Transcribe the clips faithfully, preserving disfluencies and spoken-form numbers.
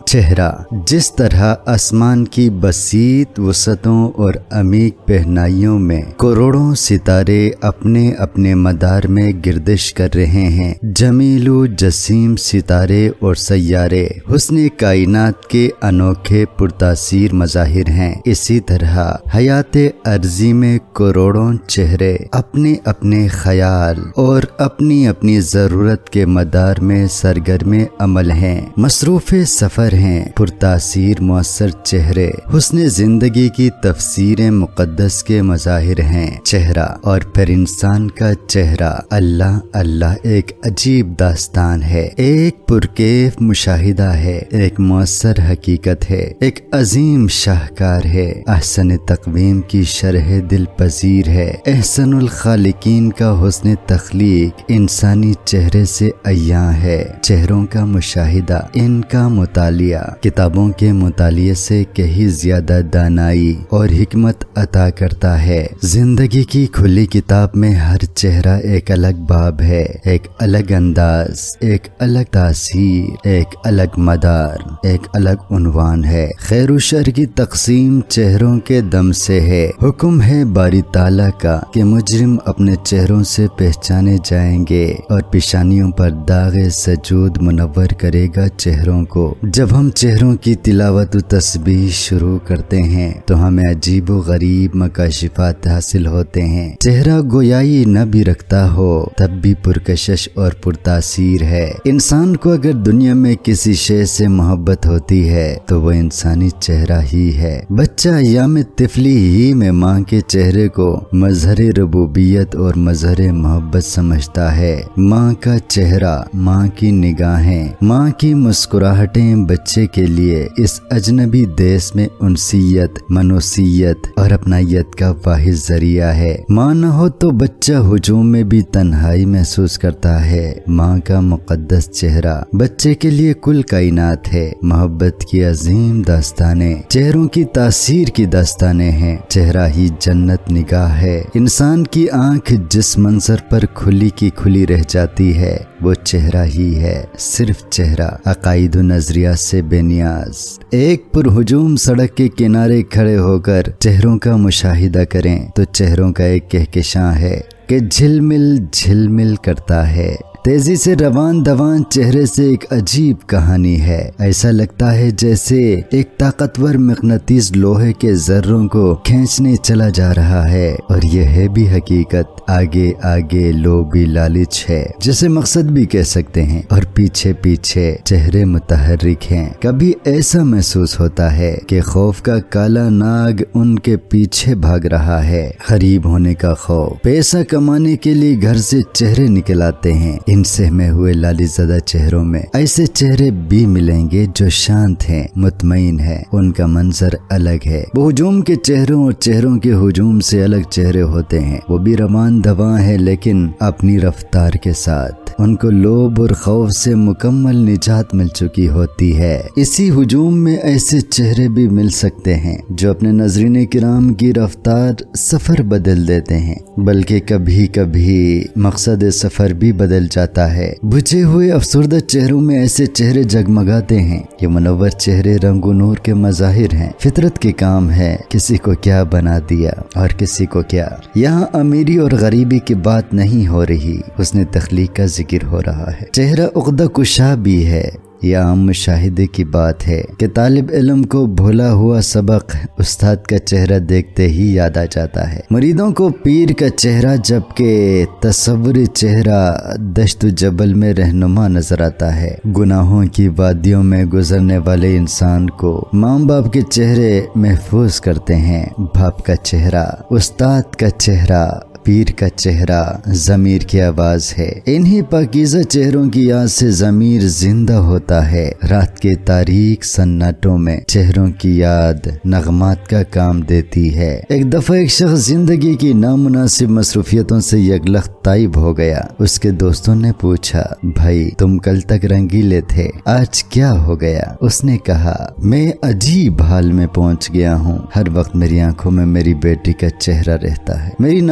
چہرہ جس طرح آسمان کی بسیط وسعتوں اور عمیق پہنائیوں میں کروڑوں ستارے اپنے اپنے مدار میں گردش کر رہے ہیں، جمیل و جسیم ستارے اور سیارے حسن کائنات کے انوکھے پرتاثیر مظاہر ہیں، اسی طرح حیات عرضی میں کروڑوں چہرے اپنے اپنے خیال اور اپنی اپنی ضرورت کے مدار میں سرگرم عمل ہیں، مصروف سفر ہیں، پرتاثیر مؤثر چہرے حسن زندگی کی تفسیر مقدس کے مظاہر ہیں۔ چہرہ اور پھر انسان کا چہرہ اللہ اللہ ایک عجیب داستان ہے، ایک پرکیف مشاہدہ ہے، ایک مؤثر حقیقت ہے، ایک عظیم شاہکار ہے، احسن تقویم کی شرح دل پذیر ہے، احسن الخالقین کا حسن تخلیق انسانی چہرے سے عیاں ہے۔ چہروں کا مشاہدہ، ان کا مطالعہ کتابوں کے مطالعے سے کہیں زیادہ دانائی اور حکمت عطا کرتا ہے۔ زندگی کی کھلی کتاب میں ہر چہرہ ایک الگ باب ہے، ایک الگ انداز، ایک الگ تاثیر، ایک الگ مدار، ایک الگ عنوان ہے۔ خیر و شر کی تقسیم چہروں کے دم سے ہے۔ حکم ہے باری تعالیٰ کا کہ مجرم اپنے چہروں سے پہچانے جائیں گے اور پیشانیوں پر داغ سجود منور کرے گا چہروں کو۔ جب ہم چہروں کی تلاوت و تسبیح شروع کرتے ہیں تو ہمیں عجیب و غریب مکاشفات حاصل ہوتے ہیں۔ چہرہ گویائی نہ بھی رکھتا ہو تب بھی پرکشش اور پرتاثیر ہے۔ انسان کو اگر دنیا میں کسی شے سے محبت ہوتی ہے تو وہ انسانی چہرہ ہی ہے۔ بچہ ایام طفلی ہی میں ماں کے چہرے کو مظہر ربوبیت اور مظہر محبت سمجھتا ہے۔ ماں کا چہرہ، ماں کی نگاہیں، ماں کی مسکراہٹیں بچے کے لیے اس اجنبی دیس میں انسیت، منوسیت اور اپنائیت کا واحد ذریعہ ہے۔ ماں نہ ہو تو بچہ ہجوم میں بھی تنہائی محسوس کرتا ہے۔ ماں کا مقدس چہرہ بچے کے لیے کل کائنات ہے۔ محبت کی عظیم داستانیں چہروں کی تاثیر کی داستانیں ہیں۔ چہرہ ہی جنت نگاہ ہے۔ انسان کی آنکھ جس منظر پر کھلی کی کھلی رہ جاتی ہے وہ چہرہ ہی ہے، صرف چہرہ، عقائد و نظریات سے بے نیاز۔ ایک پرہجوم سڑک کے کنارے کھڑے ہو کر چہروں کا مشاہدہ کریں تو چہروں کا ایک کہکشاں ہے کہ جھلمل جھلمل کرتا ہے۔ تیزی سے روان دوان چہرے سے ایک عجیب کہانی ہے۔ ایسا لگتا ہے جیسے ایک طاقتور مقناطیس لوہے کے ذروں کو کھینچنے چلا جا رہا ہے، اور یہ ہے بھی حقیقت۔ آگے آگے لو بھی لالچ ہے جسے مقصد بھی کہہ سکتے ہیں، اور پیچھے پیچھے چہرے متحرک ہیں۔ کبھی ایسا محسوس ہوتا ہے کہ خوف کا کالا ناگ ان کے پیچھے بھاگ رہا ہے۔ غریب ہونے کا خوف، پیسہ کمانے کے لیے گھر سے چہرے نکل آتے ہیں۔ ان سہمے ہوئے لالچ زدہ چہروں میں ایسے چہرے بھی ملیں گے جو شانت ہیں، مطمئن ہیں، ان کا منظر الگ ہے۔ وہ ہجوم کے چہروں اور چہروں کے ہجوم سے الگ چہرے ہوتے ہیں۔ وہ بھی روان دواں ہے لیکن اپنی رفتار کے ساتھ۔ ان کو لوب اور خوف سے مکمل نجات مل چکی ہوتی ہے۔ اسی ہجوم میں ایسے چہرے بھی مل سکتے ہیں جو اپنے ناظرین کرام کی رفتار سفر بدل دیتے ہیں، بلکہ کبھی کبھی مقصد سفر بھی بدل جاتا ہے۔ بجھے ہوئے افسردہ چہروں میں ایسے چہرے جگمگاتے ہیں۔ یہ منور چہرے رنگ و نور کے مظاہر ہیں۔ فطرت کے کام ہے کسی کو کیا بنا دیا اور کسی کو کیا۔ یہاں امیری اور غریبی کی بات نہیں ہو رہی، حسن تخلیق کا ذکر ہو رہا ہے۔ چہرہ عقدہ کشا بھی ہے۔ یہ عام مشاہدے کی بات ہے کہ طالب علم کو بھولا ہوا سبق استاد کا چہرہ دیکھتے ہی یاد آ جاتا ہے۔ مریدوں کو پیر کا چہرہ، جبکہ تصور چہرہ دشت و جبل میں رہنما نظر آتا ہے۔ گناہوں کی وادیوں میں گزرنے والے انسان کو ماں باپ کے چہرے محفوظ کرتے ہیں۔ باپ کا چہرہ، استاد کا چہرہ، پیر کا چہرہ ضمیر کی آواز ہے۔ انہی پاکیزہ چہروں کی یاد سے ضمیر زندہ ہوتا ہے۔ رات کے تاریک سناٹوں میں چہروں کی یاد نغمات کا کام دیتی ہے۔ ایک دفعہ ایک شخص زندگی کی نامناسب مصروفیتوں سے یکلخت تائب ہو گیا۔ اس کے دوستوں نے پوچھا، بھائی تم کل تک رنگیلے تھے، آج کیا ہو گیا؟ اس نے کہا، میں عجیب حال میں پہنچ گیا ہوں۔ ہر وقت میری آنکھوں میں میری بیٹی کا چہرہ رہتا ہے۔ میری ناپاک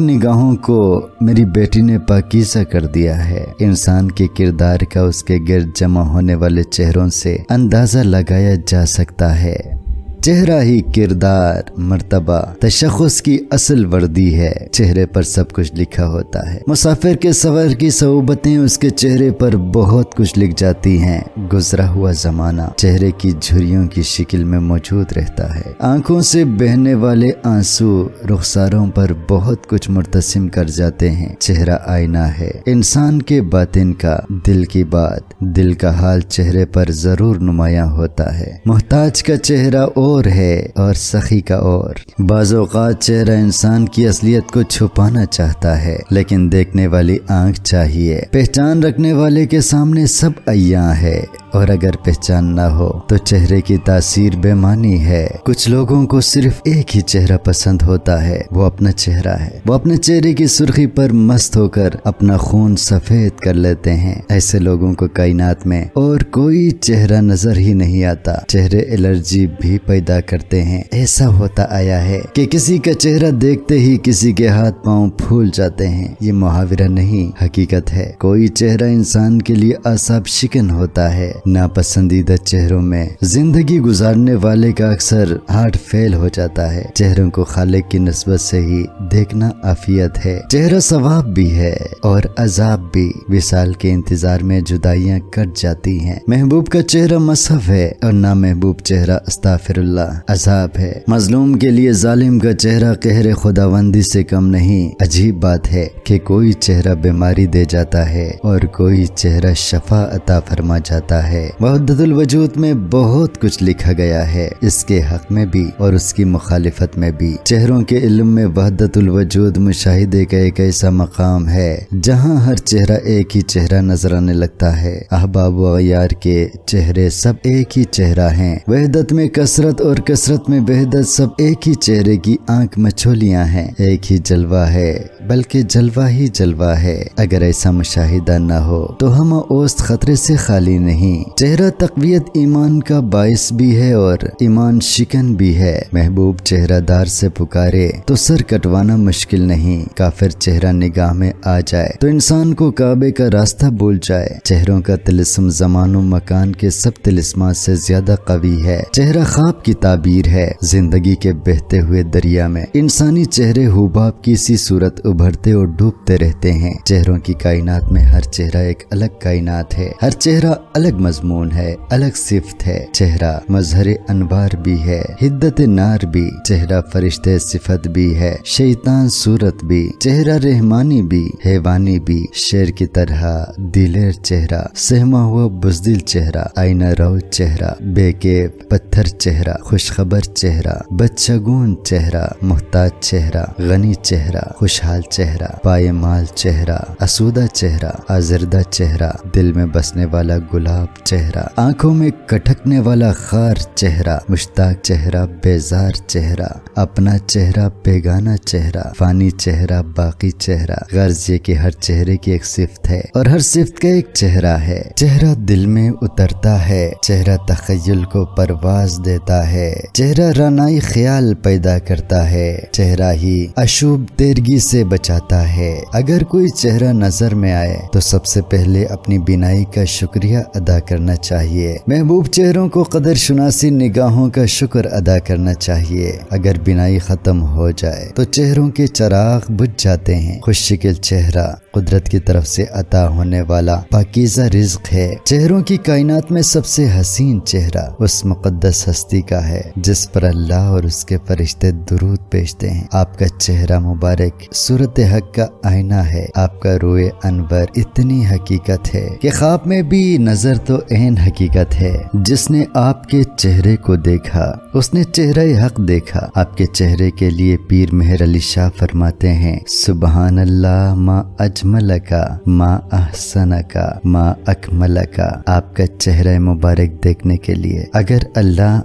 نگاہوں کو میری بیٹی نے پاکیزہ کر دیا ہے۔ انسان کے کردار کا اس کے گرد جمع ہونے والے چہروں سے اندازہ لگایا جا سکتا ہے۔ چہرہ ہی کردار، مرتبہ، تشخص کی اصل وردی ہے۔ چہرے پر سب کچھ لکھا ہوتا ہے۔ مسافر کے سفر کی صعوبتیں اس کے چہرے پر بہت کچھ لکھ جاتی ہیں۔ گزرا ہوا زمانہ چہرے کی جھریوں کی شکل میں موجود رہتا ہے۔ آنکھوں سے بہنے والے آنسو رخساروں پر بہت کچھ مرتسم کر جاتے ہیں۔ چہرہ آئینہ ہے انسان کے باطن کا، دل کی بات، دل کا حال چہرے پر ضرور نمایاں ہوتا ہے۔ محتاج کا چہرہ اور ہے اور سخی کا اور۔ بعض اوقات چہرہ انسان کی اصلیت کو چھپانا چاہتا ہے، لیکن دیکھنے والی آنکھ چاہیے۔ پہچان رکھنے والے کے سامنے سب عیاں ہے، اور اگر پہچان نہ ہو تو چہرے کی تاثیر بے معنی ہے۔ کچھ لوگوں کو صرف ایک ہی چہرہ پسند ہوتا ہے، وہ اپنا چہرہ ہے۔ وہ اپنے چہرے کی سرخی پر مست ہو کر اپنا خون سفید کر لیتے ہیں۔ ایسے لوگوں کو کائنات میں اور کوئی چہرہ نظر ہی نہیں آتا۔ چہرے الرجی بھی پیدا کرتے ہیں۔ ایسا ہوتا آیا ہے کہ کسی کا چہرہ دیکھتے ہی کسی کے ہاتھ پاؤں پھول جاتے ہیں۔ یہ محاورہ نہیں، حقیقت ہے۔ کوئی چہرہ انسان کے لیے اعصاب شکن ہوتا ہے۔ ناپسندیدہ چہروں میں زندگی گزارنے والے کا اکثر ہارٹ فیل ہو جاتا ہے۔ چہروں کو خالق کی نسبت سے ہی دیکھنا عافیت ہے۔ چہرہ ثواب بھی ہے اور عذاب بھی۔ وصال کے انتظار میں جدائیاں کٹ جاتی ہیں۔ محبوب کا چہرہ مصحف ہے اور نامحبوب چہرہ استغفر اللہ عذاب ہے۔ مظلوم کے لیے ظالم کا چہرہ قہر خداوندی سے کم نہیں۔ عجیب بات ہے کہ کوئی چہرہ بیماری دے جاتا ہے اور کوئی چہرہ شفا عطا فرما جاتا ہے۔ وحدت الوجود میں بہت کچھ لکھا گیا ہے، اس کے حق میں بھی اور اس کی مخالفت میں بھی۔ چہروں کے علم میں وحدت الوجود مشاہدے کا ایک ایسا مقام ہے جہاں ہر چہرہ ایک ہی چہرہ نظر آنے لگتا ہے۔ احباب و غیار کے چہرے سب ایک ہی چہرہ ہیں۔ وحدت میں کثرت اور کثرت میں وحدت، سب ایک ہی چہرے کی آنکھ مچھولیاں ہیں۔ ایک ہی جلوہ ہے بلکہ جلوہ ہی جلوہ ہے۔ اگر ایسا مشاہدہ نہ ہو تو ہم اوسط خطرے سے خالی نہیں۔ چہرہ تقویت ایمان کا باعث بھی ہے اور ایمان شکن بھی ہے۔ محبوب چہرہ دار سے پکارے تو سر کٹوانا مشکل نہیں۔ کافر چہرہ نگاہ میں آ جائے تو انسان کو کعبے کا راستہ بھول جائے۔ چہروں کا طلسم زمان و مکان کے سب طلسمات سے زیادہ قوی ہے۔ چہرہ خواب کی تعبیر ہے۔ زندگی کے بہتے ہوئے دریا میں انسانی چہرے حباب کی سی صورت ابھرتے اور ڈوبتے رہتے ہیں۔ چہروں کی کائنات میں ہر چہرہ ایک الگ کائنات ہے۔ ہر چہرہ الگ مضمون ہے، الگ صفت ہے۔ چہرہ مظہر انوار بھی ہے، حدت نار بھی۔ چہرہ فرشتے صفت بھی ہے، شیطان صورت بھی۔ چہرہ رحمانی بھی، حیوانی بھی۔ شیر کی طرح دلیر چہرہ، سہما ہوا بزدل چہرہ، آئینہ رو چہرہ، بے کیف پتھر چہرہ، خوشخبر چہرہ، بدشگون چہرہ، محتاج چہرہ، غنی چہرہ، خوشحال چہرہ، پائمال چہرہ، اسودہ چہرہ، آزردہ چہرہ، دل میں بسنے والا گلاب چہرہ، آنکھوں میں کٹکنے والا خار چہرہ، مشتاق چہرہ، بیزار چہرہ، اپنا چہرہ، بیگانہ چہرہ، فانی چہرہ، باقی چہرہ۔ غرض یہ کہ ہر چہرے کی ایک صفت ہے اور ہر صفت کا ایک چہرہ ہے۔ چہرہ دل میں اترتا ہے، چہرہ تخیل کو پرواز دیتا ہے، چہرہ رانائی خیال پیدا کرتا ہے، چہرہ ہی اشوب تیرگی سے بچاتا ہے۔ اگر کوئی چہرہ نظر میں آئے تو سب سے پہلے اپنی بینائی کا شکریہ ادا کرنا چاہیے۔ محبوب چہروں کو قدر شناسی نگاہوں کا شکر ادا کرنا چاہیے۔ اگر بینائی ختم ہو جائے تو چہروں کے چراغ بجھ جاتے ہیں۔ خوش شکل چہرہ قدرت کی طرف سے عطا ہونے والا پاکیزہ رزق ہے۔ چہروں کی کائنات میں سب سے حسین چہرہ اس مقدس ہستی کا ہے جس پر اللہ اور اس کے فرشتے درود بھیجتے ہیں۔ آپ کا چہرہ مبارک صورت حق کا آئینہ ہے۔ آپ کا روئے انور اتنی حقیقت ہے کہ خواب میں بھی نظر تو عین حقیقت ہے۔ جس نے آپ کے چہرے کو دیکھا اس نے چہرہ حق دیکھا۔ آپ کے چہرے کے لیے پیر مہر علی شاہ فرماتے ہیں، سبحان اللہ ما اجملکا ما احسنکا ما اکملکا۔ آپ کا چہرہ مبارک دیکھنے کے لیے اگر اللہ آنکھ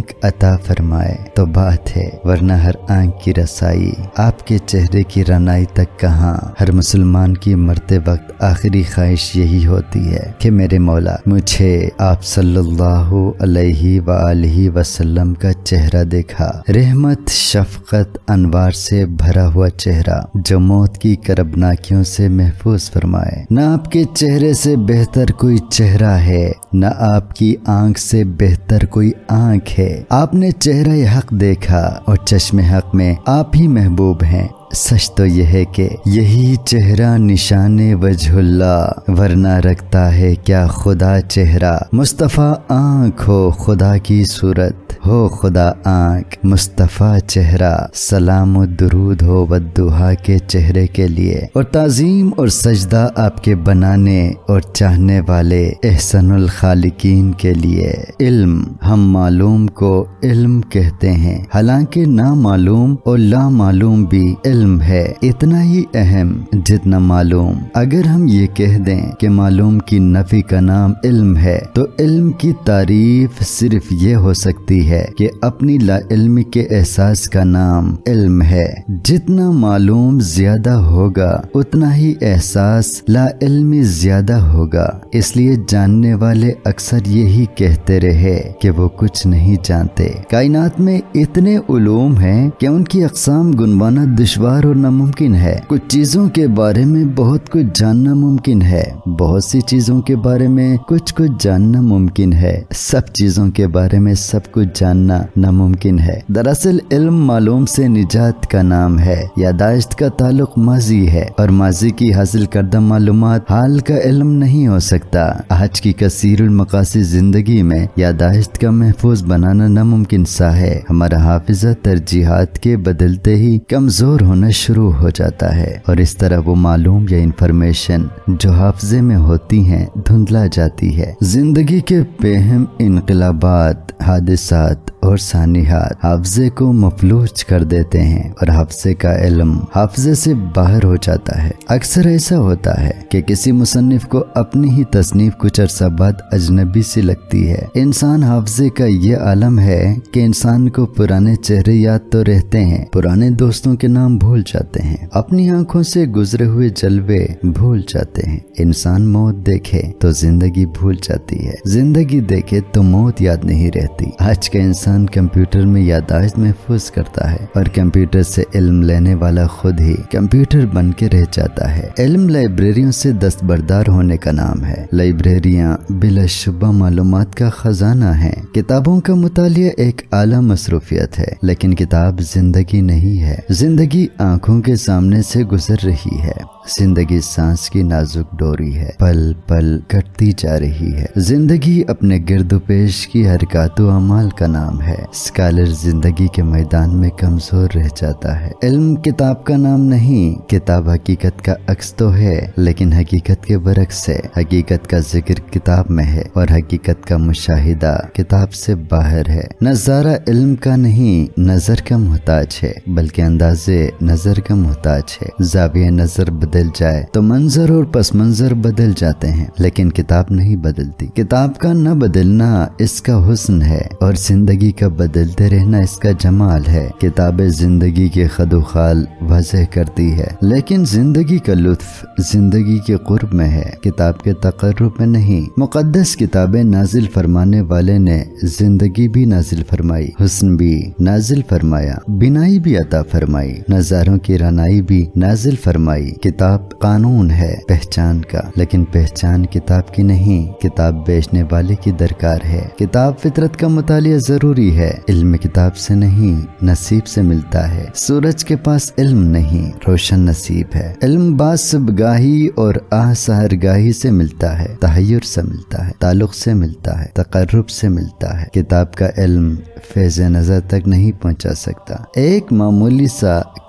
آنکھ عطا فرمائے تو بات ہے، ورنہ ہر آنکھ کی رسائی آپ کے چہرے کی رانائی تک کہاں۔ ہر مسلمان کی مرتے وقت آخری خواہش یہی ہوتی ہے کہ میرے مولا مجھے آپ صلی اللہ علیہ وآلہ وسلم کا چہرہ دکھا، رحمت شفقت انوار سے بھرا ہوا چہرہ جو موت کی کربناکیوں سے محفوظ فرمائے۔ نہ آپ کے چہرے سے بہتر کوئی چہرہ ہے، نہ آپ کی آنکھ سے بہتر کوئی آنکھ ہے۔ آپ نے چہرہ حق دیکھا اور چشم حق میں آپ ہی محبوب ہیں۔ سچ تو یہ ہے کہ یہی چہرہ نشان وجہ اللہ، ورنہ رکھتا ہے کیا خدا چہرہ۔ مصطفیٰ آنکھ ہو خدا کی صورت، ہو خدا آنکھ مصطفیٰ چہرہ۔ سلام و درود ہو والدعا کے چہرے کے لیے، اور تعظیم اور سجدہ آپ کے بنانے اور چاہنے والے احسن الخالقین کے لیے۔ علم، ہم معلوم کو علم کہتے ہیں، حالانکہ نامعلوم اور لا معلوم بھی علم ہے، اتنا ہی اہم جتنا معلوم۔ اگر ہم یہ کہہ دیں کہ معلوم کی نفی کا نام علم ہے تو علم کی تعریف صرف یہ ہو سکتی ہے کہ اپنی لا علمی کے احساس کا نام علم ہے۔ جتنا معلوم زیادہ ہوگا اتنا ہی احساس لا علمی زیادہ ہوگا۔ اس لیے جاننے والے اکثر یہی کہتے رہے کہ وہ کچھ نہیں جانتے۔ کائنات میں اتنے علوم ہیں کہ ان کی اقسام گنوانا دشوار اور ناممکن ہے۔ کچھ چیزوں کے بارے میں بہت کچھ جاننا ممکن ہے، بہت سی چیزوں کے بارے میں کچھ کچھ جاننا ممکن ہے، سب چیزوں کے بارے میں سب کچھ جاننا ناممکن ہے۔ دراصل علم معلوم سے نجات کا نام ہے۔ یادداشت کا تعلق ماضی ہے، اور ماضی کی حاصل کردہ معلومات حال کا علم نہیں ہو سکتا۔ آج کی کثیر المقاصد زندگی میں یادداشت کا محفوظ بنانا ناممکن سا ہے۔ ہمارا حافظہ ترجیحات کے بدلتے ہی کمزور ہونا شروع ہو جاتا ہے، اور اس طرح وہ معلوم یا انفارمیشن جو حافظے میں ہوتی ہیں دھندلا جاتی ہے۔ زندگی کے بہم انقلابات، حادثات اور سانحات حافظے کو مفلوج کر دیتے ہیں، اور حافظے کا علم حافظے سے باہر ہو جاتا ہے۔ اکثر ایسا ہوتا ہے کہ کسی مصنف کو اپنی ہی تصنیف کچھ عرصہ بعد اجنبی سی لگتی ہے۔ انسان حافظے کا یہ عالم ہے کہ انسان کو پرانے چہرے یاد تو رہتے ہیں، پرانے دوستوں کے نام بھول جاتے ہیں، اپنی آنکھوں سے گزرے ہوئے جلوے بھول جاتے ہیں۔ انسان موت دیکھے تو زندگی بھول جاتی ہے، زندگی دیکھے تو موت یاد نہیں رہتی۔ آج کا انسان کمپیوٹر میں یادداشت محفوظ کرتا ہے، اور کمپیوٹر سے علم لینے والا خود ہی کمپیوٹر بن کے رہ جاتا ہے۔ علم لائبریریوں سے دستبردار ہونے کا نام ہے۔ لائبریریاں بلا شبہ معلومات کا خزانہ ہیں۔ کتابوں کا مطالعہ ایک اعلیٰ مصروفیت ہے، لیکن کتاب زندگی نہیں ہے۔ زندگی آنکھوں کے سامنے سے گزر رہی ہے، زندگی سانس کی نازک ڈوری ہے، پل پل کٹتی جا رہی ہے۔ زندگی اپنے گرد و پیش کی حرکات و اعمال کا نام ہے۔ اسکالر زندگی کے میدان میں کمزور رہ جاتا ہے۔ علم کتاب کا نام نہیں، کتاب حقیقت کا عکس تو ہے، لیکن حقیقت کے برعکس ہے۔ حقیقت کا ذکر کتاب میں ہے، اور حقیقت کا مشاہدہ کتاب سے باہر ہے۔ نظارہ علم کا نہیں، نظر کا محتاج ہے، بلکہ اندازے نظر کا محتاج ہے۔ زاویہ نظر بدل جائے تو منظر اور پس منظر بدل جاتے ہیں، لیکن کتاب نہیں بدلتی۔ کتاب کا نہ بدلنا اس کا حسن ہے، اور زندگی کا بدلتے رہنا اس کا جمال ہے۔ کتاب زندگی کے خد و خال واضح کرتی ہے، لیکن زندگی کا لطف زندگی کے قرب میں ہے، کتاب کے تقرب میں نہیں۔ مقدس کتابیں نازل فرمانے والے نے زندگی بھی نازل فرمائی، حسن بھی نازل فرمایا، بینائی بھی عطا فرمائی، نظاروں کی رانائی بھی نازل فرمائی۔ کتاب قانون ہے پہچان کا، لیکن پہچان کتاب کی نہیں، کتاب بیچنے والے کی درکار ہے۔ کتاب فطرت کا مطالعہ ضروری ہے، علم کتاب سے نہیں نصیب سے ملتا ہے۔ سورج کے پاس علم نہیں، روشن نصیب ہے۔ علم بعض صبحگاہی اور آہ سحرگاہی سے ملتا ہے، تحیر سے ملتا ہے، تعلق سے ملتا ہے، تقرب سے ملتا ہے۔ کتاب کا علم فیض نظر تک نہیں پہنچا سکتا۔ ایک معمولی سا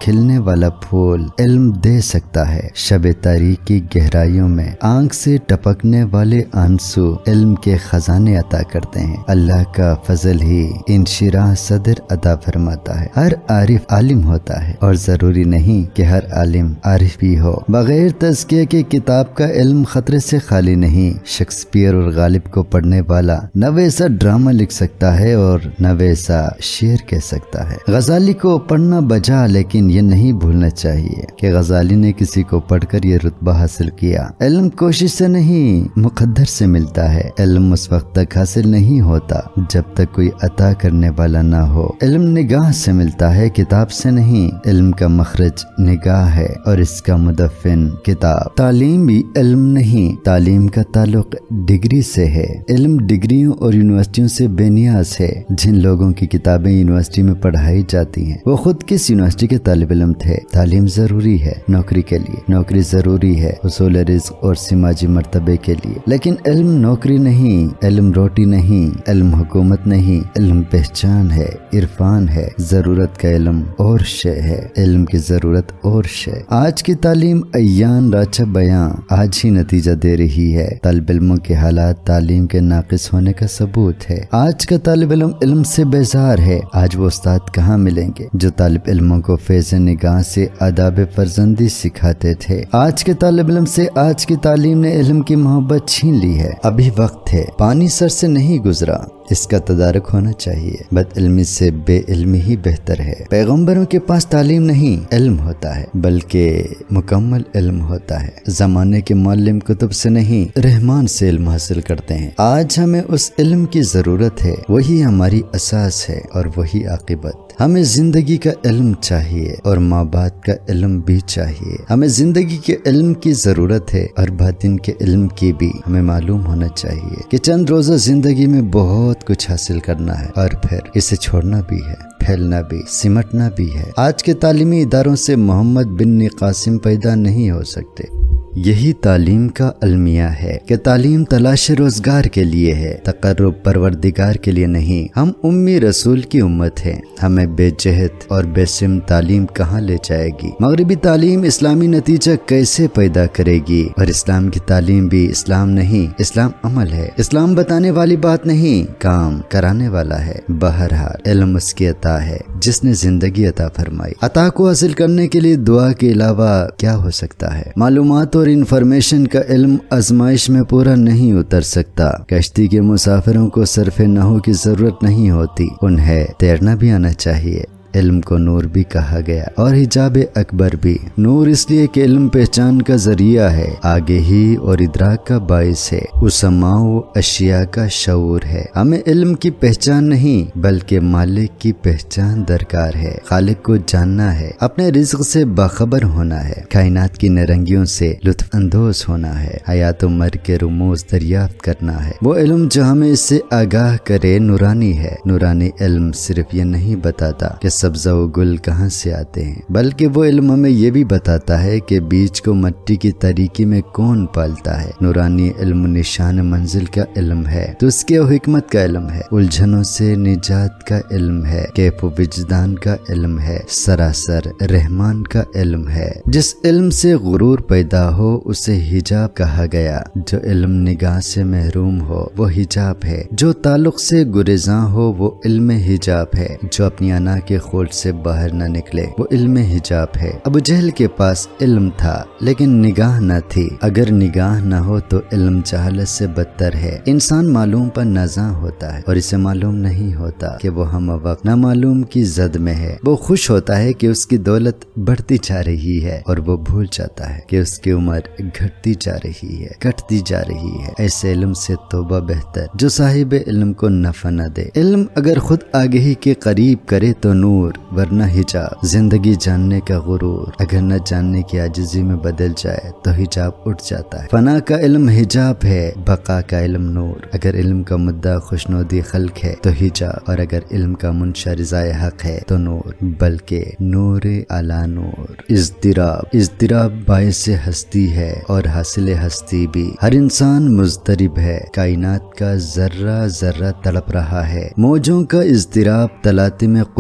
کھلنے والا پھول علم دے سکتا ہے۔ شب تاریک کی گہرائیوں میں آنکھ سے ٹپکنے والے آنسو علم کے خزانے عطا کرتے ہیں۔ اللہ کا فضل ہی انشراح صدر عطا فرماتا ہے۔ ہر عارف عالم ہوتا ہے اور ضروری نہیں کہ ہر عالم عارف بھی ہو۔ بغیر تزکیہ کے کتاب کا علم خطرے سے خالی نہیں۔ شیکسپیئر اور غالب کو پڑھنے والا نہ ویسا ڈرامہ لکھ سکتا ہے اور نہ ویسا شعر کہہ سکتا ہے۔ غزالی کو پڑھنا بجا، لیکن یہ نہیں بھولنا چاہیے کہ غزالی نے کسی کو پڑھ کر یہ رتبہ حاصل کیا۔ علم کوشش سے نہیں مقدر سے ملتا ہے۔ علم اس وقت تک حاصل نہیں ہوتا جب تک کوئی عطا کرنے والا نہ ہو۔ علم نگاہ سے ملتا ہے، کتاب سے نہیں۔ علم کا مخرج نگاہ ہے اور اس کا مدفن کتاب۔ تعلیم بھی علم نہیں، تعلیم کا تعلق ڈگری سے ہے۔ علم ڈگریوں اور یونیورسٹیوں سے بے نیاز ہے۔ جن لوگوں کی کتابیں یونیورسٹی میں پڑھائی جاتی ہیں وہ خود کس یونیورسٹی کے طالب علم تھے؟ تعلیم ضروری ہے نوکری کے لیے، نوکری ضروری ہے حصول رزق اور سماجی مرتبے کے لیے، لیکن علم نوکری نہیں، علم روٹی نہیں، علم حکومت نہیں، علم پہچان ہے، عرفان ہے۔ ضرورت کا علم اور شے ہے، علم کی ضرورت اور شے۔ آج کی تعلیم عیان راچہ بیاں آج ہی نتیجہ دے رہی ہے۔ طالب علموں کے حالات تعلیم کے ناقص ہونے کا ثبوت ہے۔ آج کا طالب علم علم سے بیزار ہے۔ آج وہ استاد کہاں ملیں گے جو طالب علموں کو فیض نگاہ سے آداب فرزندی سکھاتے تھے؟ آج کے طالب علم سے آج کی تعلیم نے علم کی محبت چھین لی ہے۔ ابھی وقت ہے، پانی سر سے نہیں گزرا، اس کا تدارک ہونا چاہیے۔ بد علمی سے بے علمی ہی بہتر ہے۔ پیغمبروں کے پاس تعلیم نہیں علم ہوتا ہے، بلکہ مکمل علم ہوتا ہے۔ زمانے کے معلم کتب سے نہیں رحمان سے علم حاصل کرتے ہیں۔ آج ہمیں اس علم کی ضرورت ہے، وہی ہماری اساس ہے اور وہی عاقبت۔ ہمیں زندگی کا علم چاہیے اور ماں باپ کا علم بھی چاہیے۔ ہمیں زندگی کے علم کی ضرورت ہے اور باطن کے علم کی بھی۔ ہمیں معلوم ہونا چاہیے کہ چند روزہ زندگی میں بہت کچھ حاصل کرنا ہے اور پھر اسے چھوڑنا بھی ہے، پھیلنا بھی، سمٹنا بھی ہے۔ آج کے تعلیمی اداروں سے محمد بن قاسم پیدا نہیں ہو سکتے۔ یہی تعلیم کا المیہ ہے کہ تعلیم تلاش روزگار کے لیے ہے، تقرب پروردگار کے لیے نہیں۔ ہم امی رسول کی امت ہیں، ہمیں بے جہت اور بے سم تعلیم کہاں لے جائے گی؟ مغربی تعلیم اسلامی نتیجہ کیسے پیدا کرے گی؟ اور اسلام کی تعلیم بھی اسلام نہیں، اسلام عمل ہے۔ اسلام بتانے والی بات نہیں، کام کرانے والا ہے۔ بہرحال علم اس کی عطا ہے جس نے زندگی عطا فرمائی۔ عطا کو حاصل کرنے کے لیے دعا کے علاوہ کیا ہو سکتا ہے؟ معلومات اور انفارمیشن کا علم آزمائش میں پورا نہیں اتر سکتا۔ کشتی کے مسافروں کو صرف نحو کی ضرورت نہیں ہوتی، انہیں تیرنا بھی آنا چاہیے۔ علم کو نور بھی کہا گیا اور حجاب اکبر بھی۔ نور اس لیے کہ علم پہچان کا ذریعہ ہے، آگہی اور ادراک کا باعث ہے، اسماء و اشیاء کا شعور ہے۔ ہمیں علم کی پہچان نہیں بلکہ مالک کی پہچان درکار ہے۔ خالق کو جاننا ہے، اپنے رزق سے باخبر ہونا ہے، کائنات کی نرنگیوں سے لطف اندوز ہونا ہے، حیات و مرگ کے رموز دریافت کرنا ہے۔ وہ علم جو ہمیں اس سے آگاہ کرے نورانی ہے۔ نورانی علم صرف یہ نہیں بتاتا کہ سبزہ و گل کہاں سے آتے ہیں، بلکہ وہ علم ہمیں یہ بھی بتاتا ہے کہ بیج کو مٹی کی تاریکی میں کون پالتا ہے۔ نورانی علم نشان منزل کا علم ہے، تو اس کے حکمت کا علم ہے، الجھنوں سے نجات کا علم ہے، کیف و وجدان کا علم ہے، سراسر رحمان کا علم ہے۔ جس علم سے غرور پیدا ہو اسے حجاب کہا گیا۔ جو علم نگاہ سے محروم ہو وہ حجاب ہے، جو تعلق سے گریزاں ہو وہ علم حجاب ہے، جو اپنی انا کے خولڈ سے باہر نہ نکلے وہ علم حجاب ہے۔ ابو جہل کے پاس علم تھا لیکن نگاہ نہ تھی۔ اگر نگاہ نہ ہو تو علم جہالت سے بدتر ہے۔ انسان معلوم پر نازاں ہوتا ہے اور اسے معلوم نہیں ہوتا کہ وہ ہم وقت نامعلوم کی زد میں ہے۔ وہ خوش ہوتا ہے کہ اس کی دولت بڑھتی جا رہی ہے اور وہ بھول جاتا ہے کہ اس کی عمر گھٹتی جا رہی ہے، کٹتی جا رہی ہے۔ ایسے علم سے توبہ بہتر جو صاحب علم کو نفع نہ دے۔ علم اگر خود آگہی کے قریب کرے تو نور، ورنہ حجاب۔ زندگی جاننے کا غرور اگر نہ جاننے کی عاجزی میں بدل جائے تو حجاب اٹھ جاتا ہے۔ فنا کا علم حجاب ہے، بقا کا علم نور۔ اگر علم کا مدعا خوشنودی خلق ہے تو حجاب، اور اگر علم کا منشا رضائے حق ہے تو نور، بلکہ نور اعلی نور۔ اضطراب اضطراب باعث ہستی ہے اور حاصل ہستی بھی۔ ہر انسان مضطرب ہے، کائنات کا ذرہ ذرہ تڑپ رہا ہے۔ موجوں کا اضطراب تلاطم قلزم ہے،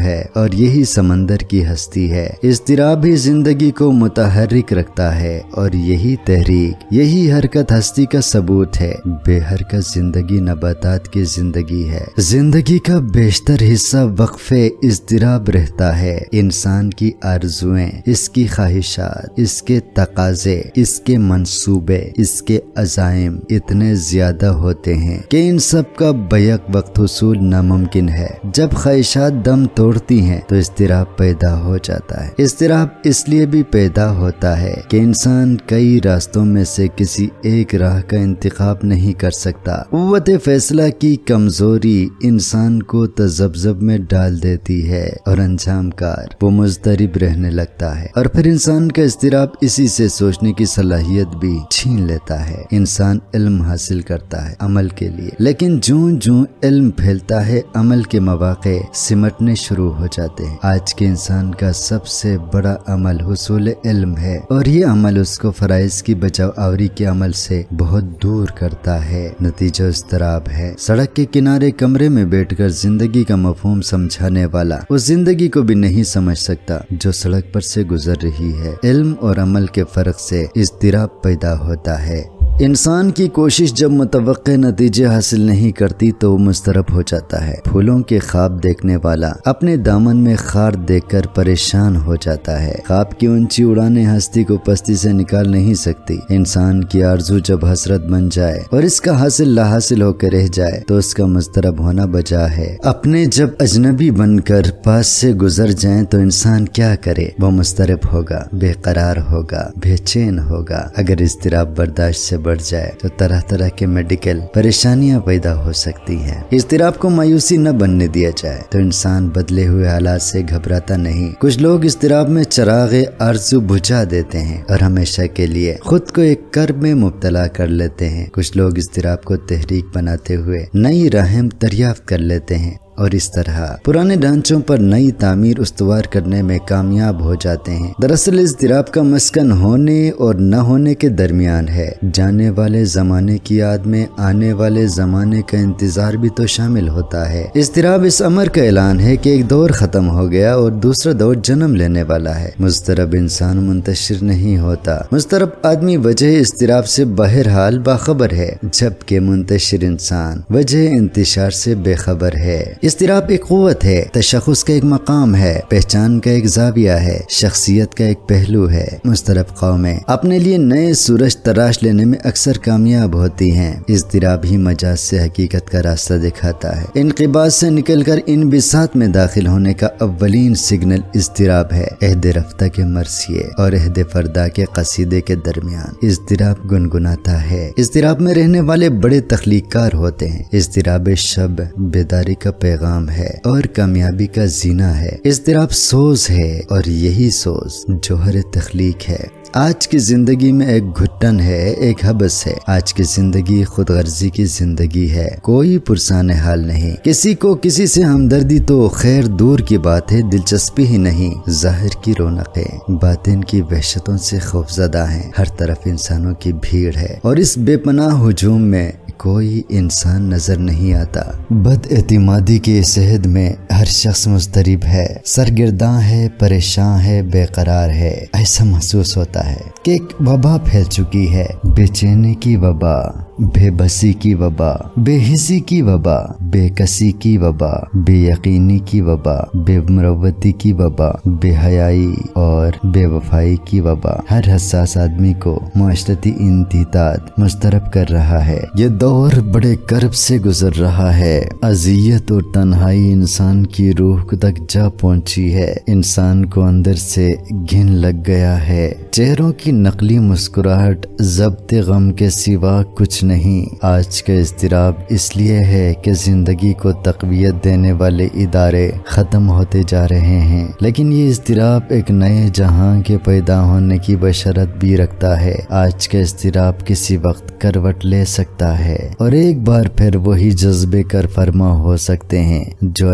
ہے اور یہی سمندر کی ہستی ہے۔ اضطراب ہی زندگی کو متحرک رکھتا ہے اور یہی تحریک، یہی حرکت ہستی کا ثبوت ہے۔ بے حرکت زندگی نباتات کی زندگی ہے۔ زندگی کا بیشتر حصہ وقفے اضطراب رہتا ہے۔ انسان کی آرزویں، اس کی خواہشات، اس کے تقاضے، اس کے منصوبے، اس کے عزائم اتنے زیادہ ہوتے ہیں کہ ان سب کا بیک وقت حصول ناممکن ہے۔ جب خواہشات دم توڑتی ہیں تو اضطراب پیدا ہو جاتا ہے۔ اضطراب اس لیے بھی پیدا ہوتا ہے کہ انسان کئی راستوں میں سے کسی ایک راہ کا انتخاب نہیں کر سکتا۔ قوت فیصلہ کی کمزوری انسان کو تذبذب میں ڈال دیتی ہے اور انجام کار وہ مضطرب رہنے لگتا ہے، اور پھر انسان کا اضطراب اسی سے سوچنے کی صلاحیت بھی چھین لیتا ہے۔ انسان علم حاصل کرتا ہے عمل کے لیے، لیکن جوں جوں علم پھیلتا ہے عمل کے مواقع سمٹنے شروع ہو جاتے ہیں۔ آج کے انسان کا سب سے بڑا عمل حصول علم ہے، اور یہ عمل اس کو فرائض کی بجا آوری کے عمل سے بہت دور کرتا ہے۔ نتیجہ اضطراب ہے۔ سڑک کے کنارے کمرے میں بیٹھ کر زندگی کا مفہوم سمجھانے والا اس زندگی کو بھی نہیں سمجھ سکتا جو سڑک پر سے گزر رہی ہے۔ علم اور عمل کے فرق سے اضطراب پیدا ہوتا ہے۔ انسان کی کوشش جب متوقع نتیجے حاصل نہیں کرتی تو وہ مضطرب ہو جاتا ہے۔ پھولوں کے خواب دیکھنے والا اپنے دامن میں خار دیکھ کر پریشان ہو جاتا ہے۔ خواب کی اونچی اڑانیں ہستی کو پستی سے نکال نہیں سکتی۔ انسان کی آرزو جب حسرت بن جائے اور اس کا حاصل لا حاصل ہو کے رہ جائے تو اس کا مضطرب ہونا بجا ہے۔ اپنے جب اجنبی بن کر پاس سے گزر جائیں تو انسان کیا کرے؟ وہ مضطرب ہوگا، بے قرار ہوگا، بے چین ہوگا۔ اگر اضطراب برداشت سے بڑھ جائے تو طرح طرح کے میڈیکل پریشانیاں پیدا ہو سکتی ہیں۔ اضطراب کو مایوسی نہ بننے دیا جائے تو انسان بدلے ہوئے حالات سے گھبراتا نہیں۔ کچھ لوگ اضطراب میں چراغ آرزو بجھا دیتے ہیں اور ہمیشہ کے لیے خود کو ایک کرب میں مبتلا کر لیتے ہیں۔ کچھ لوگ اضطراب کو تحریک بناتے ہوئے نئی راہیں دریافت کر لیتے ہیں اور اس طرح پرانے ڈھانچوں پر نئی تعمیر استوار کرنے میں کامیاب ہو جاتے ہیں۔ دراصل اضطراب کا مسکن ہونے اور نہ ہونے کے درمیان ہے۔ جانے والے زمانے کی یاد میں آنے والے زمانے کا انتظار بھی تو شامل ہوتا ہے۔ اضطراب اس امر کا اعلان ہے کہ ایک دور ختم ہو گیا اور دوسرا دور جنم لینے والا ہے۔ مضطرب انسان منتشر نہیں ہوتا۔ مضطرب آدمی وجہ اضطراب سے بہرحال باخبر ہے، جبکہ منتشر انسان وجہ انتشار سے بے خبر ہے۔ اضطراب ایک قوت ہے، تشخص کا ایک مقام ہے، پہچان کا ایک زاویہ ہے، شخصیت کا ایک پہلو ہے۔ مضطرب قومیں اپنے لیے نئے سورج تراش لینے میں اکثر کامیاب ہوتی ہیں۔ اضطراب ہی مجاز سے حقیقت کا راستہ دکھاتا ہے۔ انقباض سے نکل کر انبساط میں داخل ہونے کا اولین سگنل اضطراب ہے۔ عہد رفتہ کے مرثیے اور عہد فردا کے قصیدے کے درمیان اضطراب گنگناتا ہے۔ اضطراب میں رہنے والے بڑے تخلیق کار ہوتے ہیں۔ اضطراب شب بیداری کا پیغام ہے اور کامیابی کا زینہ ہے۔ اضطراب سوز ہے اور یہی سوز جوہر تخلیق ہے۔ آج کی زندگی میں ایک گھٹن ہے، ایک حبس ہے۔ آج کی زندگی خود غرضی کی زندگی ہے، کوئی پرسان حال نہیں۔ کسی کو کسی سے ہمدردی تو خیر دور کی بات ہے، دلچسپی ہی نہیں۔ ظاہر کی رونقیں باطن کی وحشتوں سے خوفزدہ ہیں۔ ہر طرف انسانوں کی بھیڑ ہے اور اس بے پناہ ہجوم میں کوئی انسان نظر نہیں آتا۔ بد اعتمادی کے اس عہد میں ہر شخص مضطرب ہے، سرگرداں ہے، پریشان ہے، بے قرار ہے۔ ایسا محسوس ہوتا ہے کہ ایک وبا پھیل چکی ہے، بے چینی کی وبا، بے بسی کی وبا، بے حسی کی وبا، بے کسی کی وبا، بے یقینی کی وبا، بے مروتی کی وبا، بے حیائی اور بے وفائی کی وبا ہر حساس آدمی کو معاشرتی انتحاد مضطرب کر رہا ہے۔ یہ دور بڑے کرب سے گزر رہا ہے۔ اذیت اور تنہائی انسان کی روح تک جا پہنچی ہے۔ انسان کو اندر سے گھن لگ گیا ہے۔ چہروں کی نقلی مسکراہٹ ضبط غم کے سوا کچھ نہیں۔ آج کا اضطراب اس لیے ہے کہ زندگی کو تقویت دینے والے ادارے ختم ہوتے جا رہے ہیں، لیکن یہ اضطراب ایک نئے جہاں کے پیدا ہونے کی بشارت بھی رکھتا ہے۔ آج کا اضطراب کسی وقت کروٹ لے سکتا ہے اور ایک بار پھر وہی جذبے کر فرما ہو سکتے ہیں جو ایسے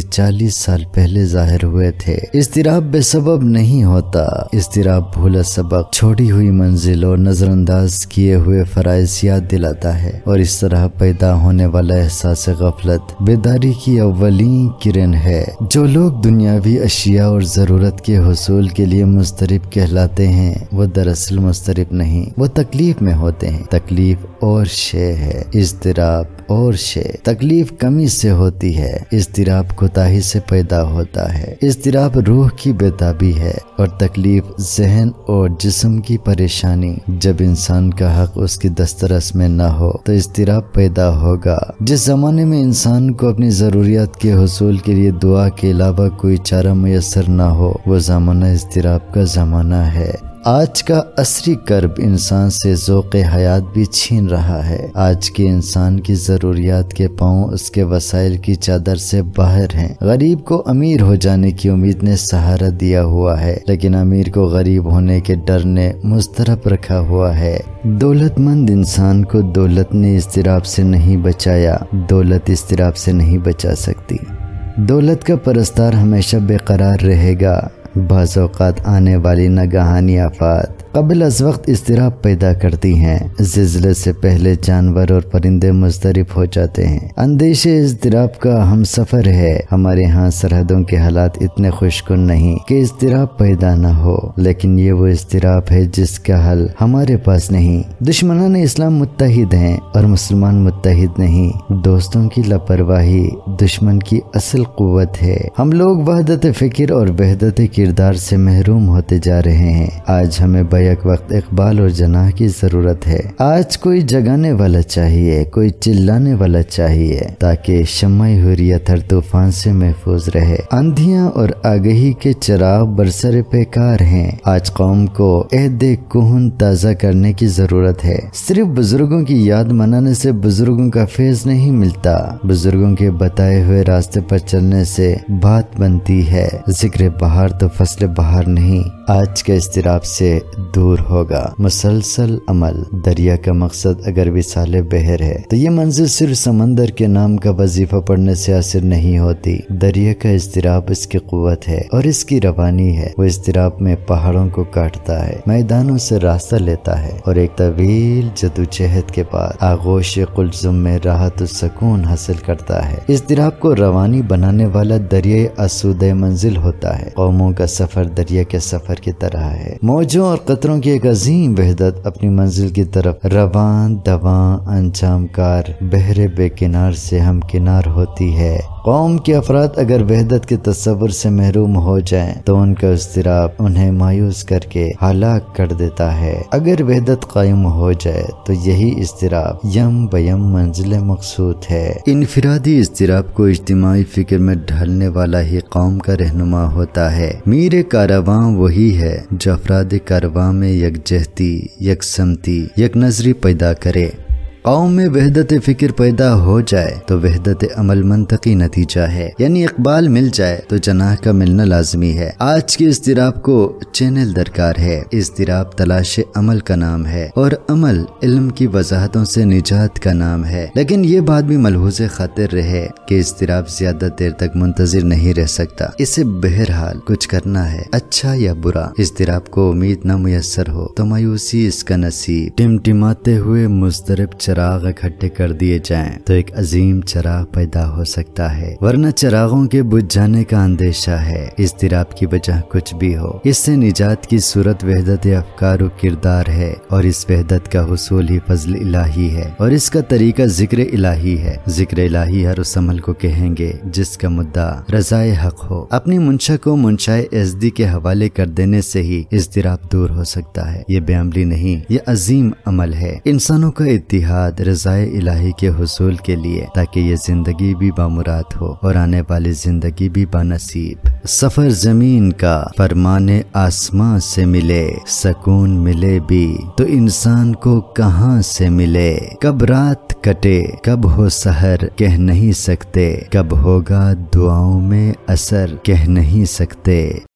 چالیس سال پہلے ظاہر ہوئے تھے۔ اضطراب بے سبب نہیں ہوتا، اضطراب بھولا سبق، چھوڑی ہوئی منزل اور نظر انداز کیے ہوئے فرائض یاد دلاتا ہے، اور اس طرح پیدا ہونے والا احساس غفلت بیداری کی اولین کرن ہے۔ جو لوگ دنیاوی اشیاء اور ضرورت کے حصول کے لیے مضطرب کہلاتے ہیں وہ دراصل مضطرب نہیں، وہ تکلیف میں ہوتے ہیں۔ تکلیف اور شے ہے، اضطراب اور شے۔ تکلیف کمی سے ہوتی ہے، اضطراب کوتاہی سے پیدا ہوتا ہے۔ اضطراب روح کی بیتابی ہے اور تکلیف ذہن اور جسم کی پریشانی۔ جب انسان کا حق اس کی دسترس میں نہ ہو تو اضطراب پیدا ہوگا۔ جس زمانے میں انسان کو اپنی ضروریات کے حصول کے لیے دعا کے علاوہ کوئی چارہ میسر نہ ہو وہ زمانہ اضطراب کا زمانہ ہے۔ آج کا عصری کرب انسان سے ذوق حیات بھی چھین رہا ہے۔ آج کے انسان کی ضروریات کے پاؤں اس کے وسائل کی چادر سے باہر ہیں۔ غریب کو امیر ہو جانے کی امید نے سہارا دیا ہوا ہے، لیکن امیر کو غریب ہونے کے ڈر نے مضطرب رکھا ہوا ہے۔ دولت مند انسان کو دولت نے اضطراب سے نہیں بچایا، دولت اضطراب سے نہیں بچا سکتی۔ دولت کا پرستار ہمیشہ بے قرار رہے گا۔ بعض اوقات آنے والی ناگہانی آفات قبل از وقت اضطراب پیدا کرتی ہیں۔ زلزلے سے پہلے جانور اور پرندے مضطرب ہو جاتے ہیں۔ اندیشے اضطراب کا ہم سفر ہے۔ ہمارے ہاں سرحدوں کے حالات اتنے خوشکن نہیں کہ اضطراب پیدا نہ ہو، لیکن یہ وہ اضطراب ہے جس کا حل ہمارے پاس نہیں۔ دشمنان اسلام متحد ہیں اور مسلمان متحد نہیں۔ دوستوں کی لاپرواہی دشمن کی اصل قوت ہے۔ ہم لوگ وحدت فکر اور وحدت کردار سے محروم ہوتے جا رہے ہیں۔ آج ہمیں بیک وقت اقبال اور جناح کی ضرورت ہے۔ آج کوئی جگانے والا چاہیے، کوئی چلانے والا چاہیے تاکہ شمع حریت ہر طوفان سے محفوظ رہے۔ آندھیاں اور آگہی کے چراغ برسر پیکار ہیں۔ آج قوم کو عہد کہن تازہ کرنے کی ضرورت ہے۔ صرف بزرگوں کی یاد منانے سے بزرگوں کا فیض نہیں ملتا، بزرگوں کے بتائے ہوئے راستے پر چلنے سے بات بنتی ہے۔ ذکر بہار تو فصل بہار نہیں، آج کے اضطراب سے دور ہوگا۔ مسلسل عمل دریا کا مقصد اگر وصال بحر ہے تو یہ منزل صرف سمندر کے نام کا وظیفہ پڑھنے سے حاصل نہیں ہوتی۔ دریا کا اضطراب اس کی قوت ہے اور اس کی روانی ہے۔ وہ اضطراب میں پہاڑوں کو کاٹتا ہے، میدانوں سے راستہ لیتا ہے اور ایک طویل جدوجہد کے بعد آغوش قلزم میں راحت و سکون حاصل کرتا ہے۔ اضطراب کو روانی بنانے والا دریائے آسودہ منزل ہوتا ہے۔ قوموں کا سفر دریا کے سفر کی طرح ہے۔ موجوں اور قطروں کی ایک عظیم وحدت اپنی منزل کی طرف روان دواں انجام کار بحر بے کنار سے ہم کنار ہوتی ہے۔ قوم کے افراد اگر وحدت کے تصور سے محروم ہو جائیں تو ان کا اضطراب انہیں مایوس کر کے ہلاک کر دیتا ہے۔ اگر وحدت قائم ہو جائے تو یہی اضطراب یم بیم منزل مقصود ہے۔ انفرادی اضطراب کو اجتماعی فکر میں ڈھالنے والا ہی قوم کا رہنما ہوتا ہے۔ میر کارواں وہی ہے جو افراد کارواں میں یکجہتی، یکسمتی، یک نظری پیدا کرے۔ قوم میں وحدت فکر پیدا ہو جائے تو وحدت عمل منطقی نتیجہ ہے، یعنی اقبال مل جائے تو جناح کا ملنا لازمی ہے۔ آج کے اضطراب کو چینل درکار ہے۔ اضطراب تلاش عمل کا نام ہے اور عمل علم کی وضاحتوں سے نجات کا نام ہے، لیکن یہ بات بھی ملحوظ خاطر رہے کہ اضطراب زیادہ دیر تک منتظر نہیں رہ سکتا۔ اسے بہرحال کچھ کرنا ہے، اچھا یا برا۔ اضطراب کو امید نہ میسر ہو تو مایوسی اس کا نصیب۔ ٹمٹماتے ہوئے مضطرب چراغ اکٹھے کر دیے جائیں تو ایک عظیم چراغ پیدا ہو سکتا ہے، ورنہ چراغوں کے بجھ جانے کا اندیشہ ہے۔ اضطراب کی وجہ کچھ بھی ہو، اس سے نجات کی صورت وحدت افکار و کردار ہے، اور اس وحدت کا حصول ہی فضل الہی ہے، اور اس کا طریقہ ذکر الہی ہے۔ ذکر الہی ہر اس عمل کو کہیں گے جس کا مدعا رضائے حق ہو۔ اپنی منشا کو منشائے ازدی کے حوالے کر دینے سے ہی اضطراب دور ہو سکتا ہے۔ یہ بے عملی نہیں، یہ عظیم عمل ہے۔ انسانوں کا اتحاد رضائے الہی کے حصول کے لیے، تاکہ یہ زندگی بھی بامراد ہو اور آنے والی زندگی بھی بانصیب۔ سفر زمین کا فرمان آسمان سے ملے، سکون ملے بھی تو انسان کو کہاں سے ملے۔ کب رات کٹے کب ہو سحر کہہ نہیں سکتے، کب ہوگا دعاؤں میں اثر کہہ نہیں سکتے۔